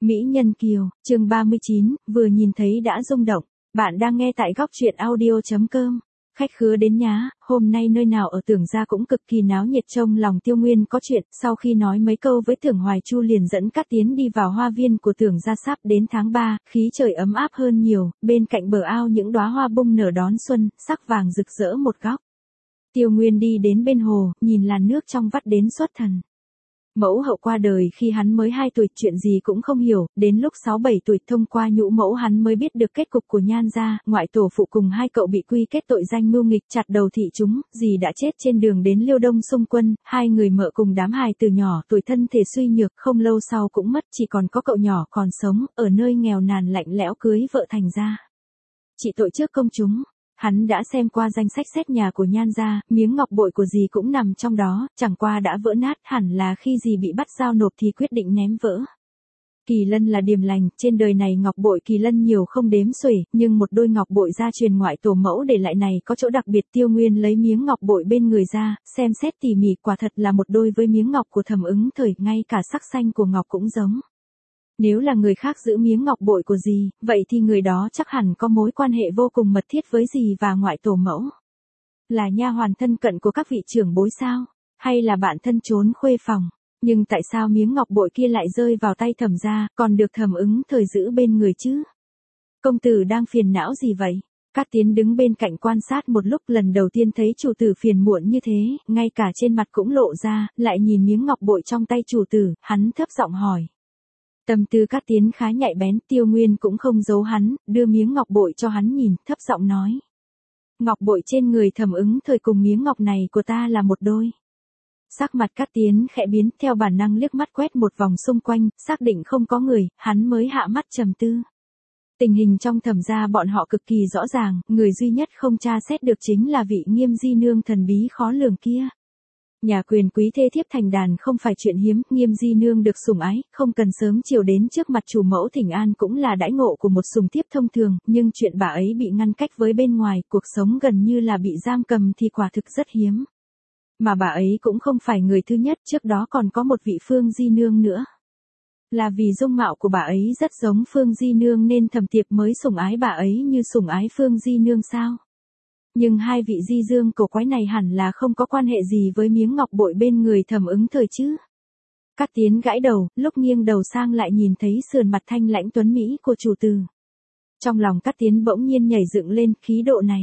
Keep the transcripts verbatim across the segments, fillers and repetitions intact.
Mỹ Nhân Kiều, chương ba mươi chín, vừa nhìn thấy đã rung động. Bạn đang nghe tại góc truyện audio chấm com. Khách khứa đến nhá, hôm nay nơi nào ở Tưởng Gia cũng cực kỳ náo nhiệt, trong lòng Tiêu Nguyên có chuyện. Sau khi nói mấy câu với Tưởng Hoài Chu liền dẫn Cát Tiến đi vào hoa viên của Tưởng Gia. Sắp đến tháng ba, khí trời ấm áp hơn nhiều, bên cạnh bờ ao những đóa hoa bung nở đón xuân, sắc vàng rực rỡ một góc. Tiêu Nguyên đi đến bên hồ, nhìn làn nước trong vắt đến xuất thần. Mẫu hậu qua đời khi hắn mới hai tuổi, chuyện gì cũng không hiểu, đến lúc sáu bảy tuổi thông qua nhũ mẫu hắn mới biết được kết cục của Nhan gia, ngoại tổ phụ cùng hai cậu bị quy kết tội danh mưu nghịch chặt đầu thị chúng, dì đã chết trên đường đến Liêu Đông xung quân, hai người mợ cùng đám hài từ nhỏ tuổi thân thể suy nhược, không lâu sau cũng mất, chỉ còn có cậu nhỏ còn sống, ở nơi nghèo nàn lạnh lẽo cưới vợ thành gia. Trị tội trước công chúng. Hắn đã xem qua danh sách xét nhà của Nhan gia, miếng ngọc bội của dì cũng nằm trong đó, chẳng qua đã vỡ nát, hẳn là khi dì bị bắt giao nộp thì quyết định ném vỡ. Kỳ lân là điềm lành, trên đời này ngọc bội kỳ lân nhiều không đếm xuể, nhưng một đôi ngọc bội gia truyền ngoại tổ mẫu để lại này có chỗ đặc biệt. Tiêu Nguyên lấy miếng ngọc bội bên người ra, xem xét tỉ mỉ, quả thật là một đôi với miếng ngọc của Thẩm Ứng Thời, ngay cả sắc xanh của ngọc cũng giống. Nếu là người khác giữ miếng ngọc bội của dì, vậy thì người đó chắc hẳn có mối quan hệ vô cùng mật thiết với dì và ngoại tổ mẫu. Là nha hoàn thân cận của các vị trưởng bối sao? Hay là bạn thân trốn khuê phòng? Nhưng tại sao miếng ngọc bội kia lại rơi vào tay Thẩm gia, còn được Thẩm Ứng Thời giữ bên người chứ? Công tử đang phiền não gì vậy? Cát Tiến đứng bên cạnh quan sát một lúc, lần đầu tiên thấy chủ tử phiền muộn như thế, ngay cả trên mặt cũng lộ ra, lại nhìn miếng ngọc bội trong tay chủ tử, hắn thấp giọng hỏi. Tâm tư Cát Tiến khá nhạy bén, Tiêu Nguyên cũng không giấu hắn, đưa miếng ngọc bội cho hắn nhìn, thấp giọng nói. Ngọc bội trên người Thẩm Ứng Thời cùng miếng ngọc này của ta là một đôi. Sắc mặt Cát Tiến khẽ biến, theo bản năng liếc mắt quét một vòng xung quanh, xác định không có người, hắn mới hạ mắt trầm tư. Tình hình trong Thẩm gia bọn họ cực kỳ rõ ràng, người duy nhất không tra xét được chính là vị Nghiêm di nương thần bí khó lường kia. Nhà quyền quý thê thiếp thành đàn không phải chuyện hiếm, Nghiêm di nương được sủng ái, không cần sớm chiều đến trước mặt chủ mẫu thỉnh an cũng là đãi ngộ của một sủng thiếp thông thường, nhưng chuyện bà ấy bị ngăn cách với bên ngoài, cuộc sống gần như là bị giam cầm thì quả thực rất hiếm. Mà bà ấy cũng không phải người thứ nhất, trước đó còn có một vị Phương di nương nữa. Là vì dung mạo của bà ấy rất giống Phương di nương nên Thẩm Tiệp mới sủng ái bà ấy như sủng ái Phương di nương sao? Nhưng hai vị di dương cổ quái này hẳn là không có quan hệ gì với miếng ngọc bội bên người Thẩm Ứng Thời chứ. Cát Tiến gãi đầu, lúc nghiêng đầu sang lại nhìn thấy sườn mặt thanh lãnh tuấn mỹ của chủ tử. Trong lòng Cát Tiến bỗng nhiên nhảy dựng lên, khí độ này.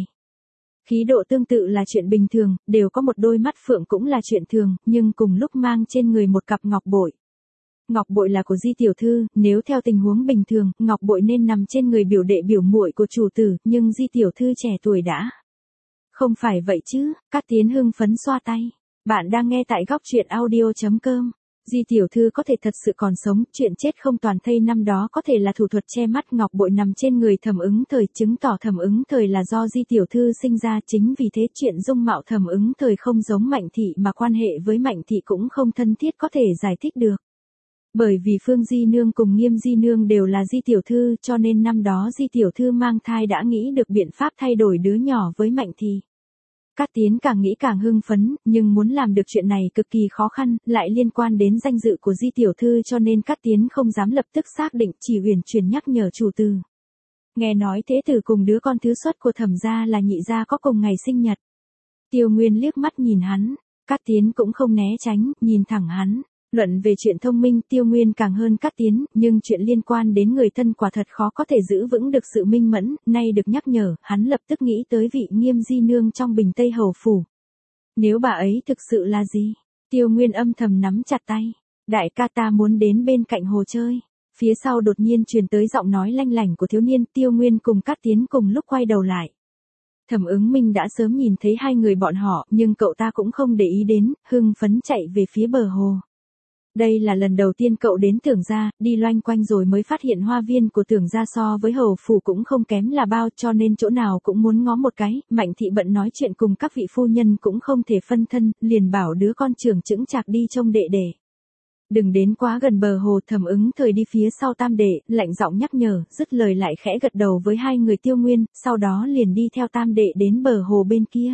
Khí độ tương tự là chuyện bình thường, đều có một đôi mắt phượng cũng là chuyện thường, nhưng cùng lúc mang trên người một cặp ngọc bội. Ngọc bội là của Di tiểu thư, nếu theo tình huống bình thường, ngọc bội nên nằm trên người biểu đệ biểu muội của chủ tử, nhưng Di tiểu thư trẻ tuổi đã. Không phải vậy chứ, Cát Tiến hưng phấn xoa tay. Bạn đang nghe tại góc truyện audio chấm com. Di tiểu thư có thể thật sự còn sống, chuyện chết không toàn thây năm đó có thể là thủ thuật che mắt. Ngọc bội nằm trên người Thẩm Ứng Thời, chứng tỏ Thẩm Ứng Thời là do Di tiểu thư sinh ra, chính vì thế chuyện dung mạo Thẩm Ứng Thời không giống Mạnh thị mà quan hệ với Mạnh thị cũng không thân thiết có thể giải thích được. Bởi vì Phương di nương cùng Nghiêm di nương đều là Di tiểu thư, cho nên năm đó Di tiểu thư mang thai đã nghĩ được biện pháp thay đổi đứa nhỏ với Mạnh thị. Cát Tiến càng nghĩ càng hưng phấn, nhưng muốn làm được chuyện này cực kỳ khó khăn, lại liên quan đến danh dự của Di tiểu thư, cho nên Cát Tiến không dám lập tức xác định, chỉ uyển chuyển nhắc nhở chủ tử. Nghe nói thế tử cùng đứa con thứ xuất của Thẩm gia là nhị gia có cùng ngày sinh nhật. Tiêu Nguyên liếc mắt nhìn hắn, Cát Tiến cũng không né tránh, nhìn thẳng hắn. Luận về chuyện thông minh, Tiêu Nguyên càng hơn Cát Tiến, nhưng chuyện liên quan đến người thân quả thật khó có thể giữ vững được sự minh mẫn, nay được nhắc nhở, hắn lập tức nghĩ tới vị Nghiêm di nương trong Bình Tây Hầu phủ. Nếu bà ấy thực sự là gì? Tiêu Nguyên âm thầm nắm chặt tay. Đại ca ta muốn đến bên cạnh hồ chơi. Phía sau đột nhiên truyền tới giọng nói lanh lảnh của thiếu niên. Tiêu Nguyên cùng Cát Tiến cùng lúc quay đầu lại. Thẩm Ứng Minh đã sớm nhìn thấy hai người bọn họ, nhưng cậu ta cũng không để ý đến, hưng phấn chạy về phía bờ hồ. Đây là lần đầu tiên cậu đến Tưởng gia, đi loanh quanh rồi mới phát hiện hoa viên của Tưởng gia so với hầu phủ cũng không kém là bao, cho nên chỗ nào cũng muốn ngó một cái. Mạnh thị bận nói chuyện cùng các vị phu nhân cũng không thể phân thân, liền bảo đứa con trưởng chững chạc đi trông đệ đệ. Đừng đến quá gần bờ hồ. Thẩm Ứng Thời đi phía sau tam đệ, lạnh giọng nhắc nhở, dứt lời lại khẽ gật đầu với hai người Tiêu Nguyên, sau đó liền đi theo tam đệ đến bờ hồ bên kia.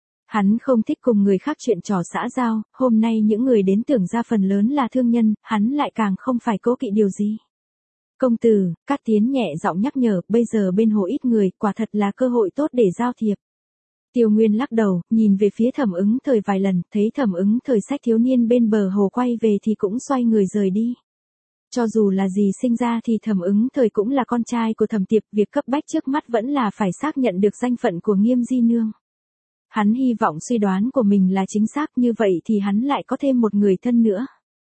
Hắn không thích cùng người khác chuyện trò xã giao, hôm nay những người đến Tưởng gia phần lớn là thương nhân, hắn lại càng không phải cố kỵ điều gì. Công tử, Cát Tiến nhẹ giọng nhắc nhở, bây giờ bên hồ ít người, quả thật là cơ hội tốt để giao thiệp. Tiêu Nguyên lắc đầu, nhìn về phía Thẩm Ứng Thời vài lần, thấy Thẩm Ứng Thời xách thiếu niên bên bờ hồ quay về thì cũng xoay người rời đi. Cho dù là gì sinh ra thì Thẩm Ứng Thời cũng là con trai của Thẩm Tiệp, việc cấp bách trước mắt vẫn là phải xác nhận được danh phận của Nghiêm Di Nương. Hắn hy vọng suy đoán của mình là chính xác, như vậy thì hắn lại có thêm một người thân nữa.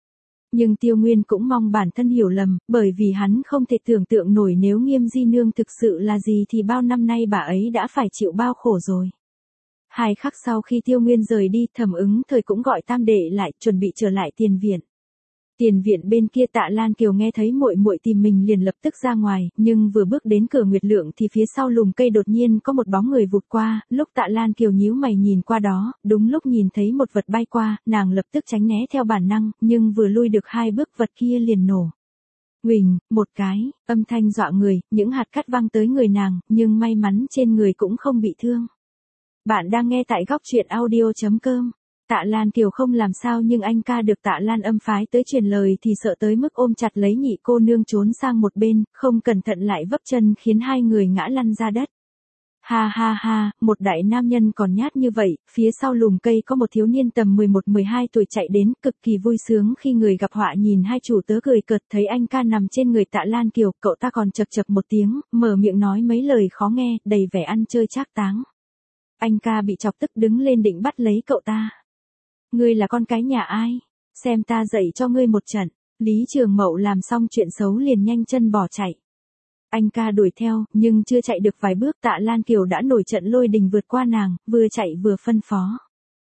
Nhưng Tiêu Nguyên cũng mong bản thân hiểu lầm, bởi vì hắn không thể tưởng tượng nổi nếu Nghiêm Di Nương thực sự là gì thì bao năm nay bà ấy đã phải chịu bao khổ rồi. Hai khắc sau khi Tiêu Nguyên rời đi, Thẩm Ứng Thời cũng gọi Tam Đệ lại, chuẩn bị trở lại tiền viện. Tiền viện bên kia Tạ Lan Kiều nghe thấy muội muội tìm mình liền lập tức ra ngoài, nhưng vừa bước đến cửa Nguyệt Lượng thì phía sau lùm cây đột nhiên có một bóng người vụt qua, lúc Tạ Lan Kiều nhíu mày nhìn qua đó, đúng lúc nhìn thấy một vật bay qua, nàng lập tức tránh né theo bản năng, nhưng vừa lui được hai bước vật kia liền nổ. Huỳnh, một cái, âm thanh dọa người, những hạt cát văng tới người nàng, nhưng may mắn trên người cũng không bị thương. Bạn đang nghe tại góc truyện audio chấm com. Tạ Lan Kiều không làm sao nhưng anh ca được Tạ Lan Âm phái tới truyền lời thì sợ tới mức ôm chặt lấy nhị cô nương trốn sang một bên, không cẩn thận lại vấp chân khiến hai người ngã lăn ra đất. Ha ha ha, một đại nam nhân còn nhát như vậy, phía sau lùm cây có một thiếu niên tầm mười một mười hai tuổi chạy đến, cực kỳ vui sướng khi người gặp họa nhìn hai chủ tớ cười cợt thấy anh ca nằm trên người Tạ Lan Kiều, cậu ta còn chậc chậc một tiếng, mở miệng nói mấy lời khó nghe, đầy vẻ ăn chơi trác táng. Anh ca bị chọc tức đứng lên định bắt lấy cậu ta. Ngươi là con cái nhà ai? Xem ta dạy cho ngươi một trận. Lý Trường Mậu làm xong chuyện xấu liền nhanh chân bỏ chạy. Anh ca đuổi theo, nhưng chưa chạy được vài bước Tạ Lan Kiều đã nổi trận lôi đình vượt qua nàng, vừa chạy vừa phân phó.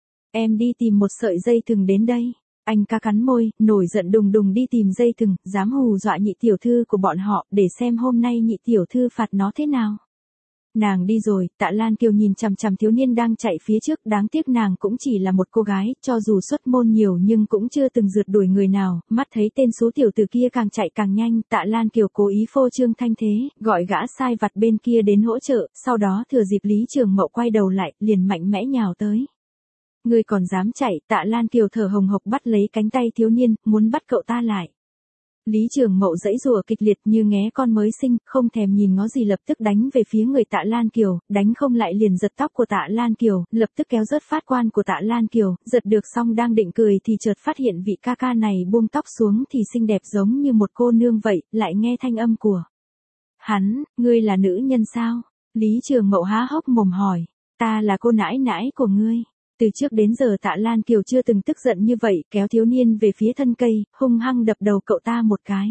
Em đi tìm một sợi dây thừng đến đây. Anh ca cắn môi, nổi giận đùng đùng đi tìm dây thừng, dám hù dọa nhị tiểu thư của bọn họ, để xem hôm nay nhị tiểu thư phạt nó thế nào. Nàng đi rồi, Tạ Lan Kiều nhìn chằm chằm thiếu niên đang chạy phía trước, đáng tiếc nàng cũng chỉ là một cô gái, cho dù xuất môn nhiều nhưng cũng chưa từng rượt đuổi người nào, mắt thấy tên số tiểu tử kia càng chạy càng nhanh, Tạ Lan Kiều cố ý phô trương thanh thế, gọi gã sai vặt bên kia đến hỗ trợ, sau đó thừa dịp Lý Trường Mậu quay đầu lại, liền mạnh mẽ nhào tới. Ngươi còn dám chạy, Tạ Lan Kiều thở hồng hộc bắt lấy cánh tay thiếu niên, muốn bắt cậu ta lại. Lý Trường Mậu giãy giụa kịch liệt như nghé con mới sinh, không thèm nhìn ngó gì lập tức đánh về phía người Tạ Lan Kiều, đánh không lại liền giật tóc của Tạ Lan Kiều, lập tức kéo rớt phát quan của Tạ Lan Kiều, giật được xong đang định cười thì chợt phát hiện vị ca ca này buông tóc xuống thì xinh đẹp giống như một cô nương vậy, lại nghe thanh âm của hắn, ngươi là nữ nhân sao? Lý Trường Mậu há hốc mồm hỏi, ta là cô nãi nãi của ngươi. Từ trước đến giờ Tạ Lan Kiều chưa từng tức giận như vậy, kéo thiếu niên về phía thân cây, hung hăng đập đầu cậu ta một cái.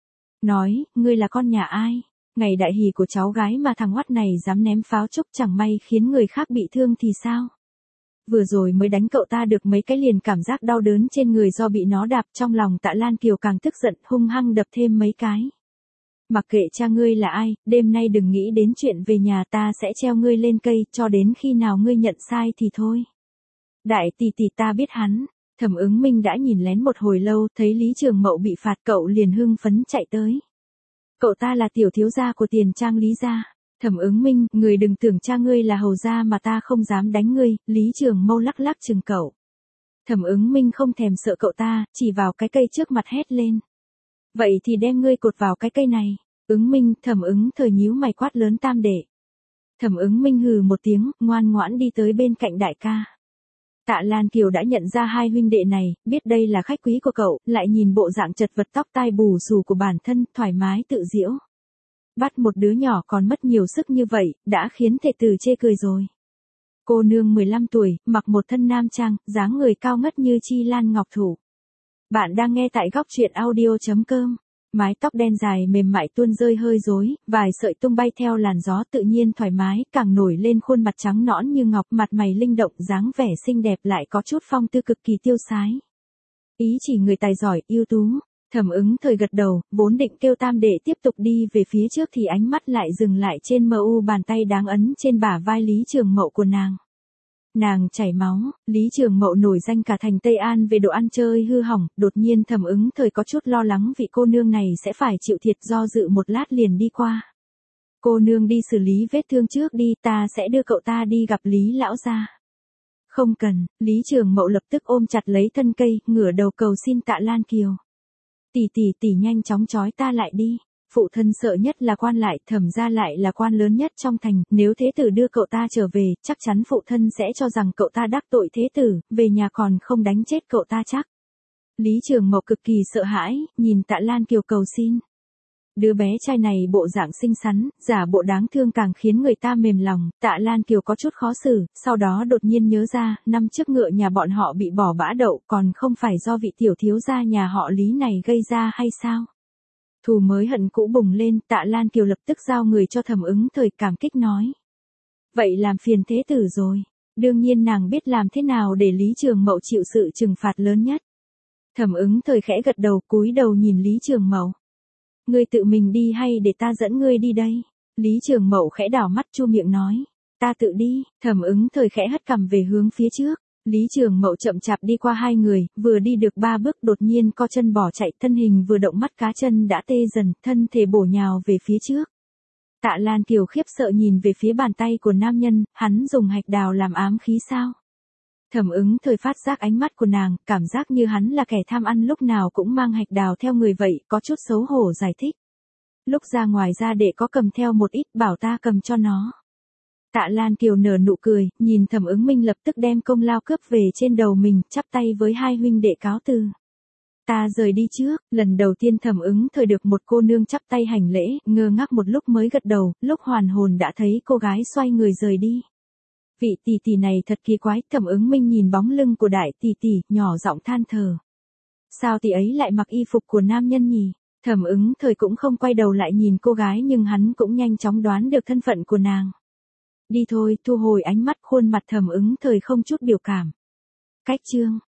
Nói, ngươi là con nhà ai? Ngày đại hỷ của cháu gái mà thằng hoắt này dám ném pháo trúc chẳng may khiến người khác bị thương thì sao? Vừa rồi mới đánh cậu ta được mấy cái liền cảm giác đau đớn trên người do bị nó đạp, trong lòng Tạ Lan Kiều càng tức giận, hung hăng đập thêm mấy cái. Mặc kệ cha ngươi là ai, đêm nay đừng nghĩ đến chuyện về nhà, ta sẽ treo ngươi lên cây, cho đến khi nào ngươi nhận sai thì thôi. Đại tỷ tỷ ta biết hắn. Thẩm Ứng Minh đã nhìn lén một hồi lâu, thấy Lý Trường Mậu bị phạt cậu liền hưng phấn chạy tới. Cậu ta là tiểu thiếu gia của Tiền Trang Lý gia. Thẩm Ứng Minh, người đừng tưởng cha ngươi là hầu gia mà ta không dám đánh ngươi. Lý Trường Mậu lắc lắc chừng cậu. Thẩm Ứng Minh không thèm sợ cậu ta, chỉ vào cái cây trước mặt hét lên. Vậy thì đem ngươi cột vào cái cây này. Ứng Minh, Thẩm Ứng Thời nhíu mày quát lớn Tam Đệ. Thẩm Ứng Minh hừ một tiếng, ngoan ngoãn đi tới bên cạnh đại ca. Tạ Lan Kiều đã nhận ra hai huynh đệ này, biết đây là khách quý của cậu, lại nhìn bộ dạng chật vật tóc tai bù xù của bản thân, thoải mái tự giễu. Bắt một đứa nhỏ còn mất nhiều sức như vậy, đã khiến thệ tử chê cười rồi. Cô nương mười lăm tuổi, mặc một thân nam trang, dáng người cao ngất như chi lan ngọc thủ. Bạn đang nghe tại góc truyện audio chấm com. Mái tóc đen dài mềm mại tuôn rơi hơi rối, vài sợi tung bay theo làn gió tự nhiên thoải mái, càng nổi lên khuôn mặt trắng nõn như ngọc, mặt mày linh động, dáng vẻ xinh đẹp lại có chút phong tư cực kỳ tiêu sái. Ý chỉ người tài giỏi, ưu tú. Thẩm Ứng Thời gật đầu, vốn định kêu Tam Đệ tiếp tục đi về phía trước thì ánh mắt lại dừng lại trên mờ u bàn tay đáng ấn trên bả vai Lý Trường Mậu của nàng. Nàng chảy máu, Lý Trường Mậu nổi danh cả thành Tây An về đồ ăn chơi hư hỏng, đột nhiên Thẩm Ứng Thời có chút lo lắng vị cô nương này sẽ phải chịu thiệt, do dự một lát liền đi qua. Cô nương đi xử lý vết thương trước đi, ta sẽ đưa cậu ta đi gặp Lý lão gia. Không cần, Lý Trường Mậu lập tức ôm chặt lấy thân cây, ngửa đầu cầu xin Tạ Lan Kiều. Tỷ tỷ tỷ nhanh chóng trói ta lại đi. Phụ thân sợ nhất là quan lại, Thẩm gia lại là quan lớn nhất trong thành, nếu thế tử đưa cậu ta trở về, chắc chắn phụ thân sẽ cho rằng cậu ta đắc tội thế tử, về nhà còn không đánh chết cậu ta chắc. Lý Trường Mộc cực kỳ sợ hãi, nhìn Tạ Lan Kiều cầu xin. Đứa bé trai này bộ dạng xinh xắn, giả bộ đáng thương càng khiến người ta mềm lòng, Tạ Lan Kiều có chút khó xử, sau đó đột nhiên nhớ ra, năm trước ngựa nhà bọn họ bị bỏ bã đậu còn không phải do vị tiểu thiếu gia nhà họ Lý này gây ra hay sao? Thù mới hận cũ bùng lên, Tạ Lan Kiều lập tức giao người cho Thẩm Ứng Thời cảm kích nói. Vậy làm phiền thế tử rồi, đương nhiên nàng biết làm thế nào để Lý Trường Mậu chịu sự trừng phạt lớn nhất. Thẩm Ứng Thời khẽ gật đầu cúi đầu nhìn Lý Trường Mậu. Ngươi tự mình đi hay để ta dẫn ngươi đi đây? Lý Trường Mậu khẽ đảo mắt chu miệng nói. Ta tự đi, Thẩm Ứng Thời khẽ hất cằm về hướng phía trước. Lý Trường Mậu chậm chạp đi qua hai người, vừa đi được ba bước đột nhiên co chân bỏ chạy, thân hình vừa động mắt cá chân đã tê dần, thân thể bổ nhào về phía trước. Tạ Lan Kiều khiếp sợ nhìn về phía bàn tay của nam nhân, hắn dùng hạch đào làm ám khí sao? Thẩm Ứng Thời phát giác ánh mắt của nàng, cảm giác như hắn là kẻ tham ăn lúc nào cũng mang hạch đào theo người vậy, có chút xấu hổ giải thích. Lúc ra ngoài ra để có cầm theo một ít, bảo ta cầm cho nó. Tạ Lan Kiều nở nụ cười, nhìn Thẩm Ứng Minh lập tức đem công lao cướp về trên đầu mình, chắp tay với hai huynh đệ cáo từ. Ta rời đi trước, lần đầu tiên Thẩm Ứng Thời được một cô nương chắp tay hành lễ, ngơ ngác một lúc mới gật đầu, lúc hoàn hồn đã thấy cô gái xoay người rời đi. Vị tỷ tỷ này thật kỳ quái, Thẩm Ứng Minh nhìn bóng lưng của đại tỷ tỷ, nhỏ giọng than thở. Sao tỷ ấy lại mặc y phục của nam nhân nhỉ? Thẩm Ứng Thời cũng không quay đầu lại nhìn cô gái nhưng hắn cũng nhanh chóng đoán được thân phận của nàng. Đi thôi, thu hồi ánh mắt, khuôn mặt Thẩm Ứng Thời không chút biểu cảm. Cách chương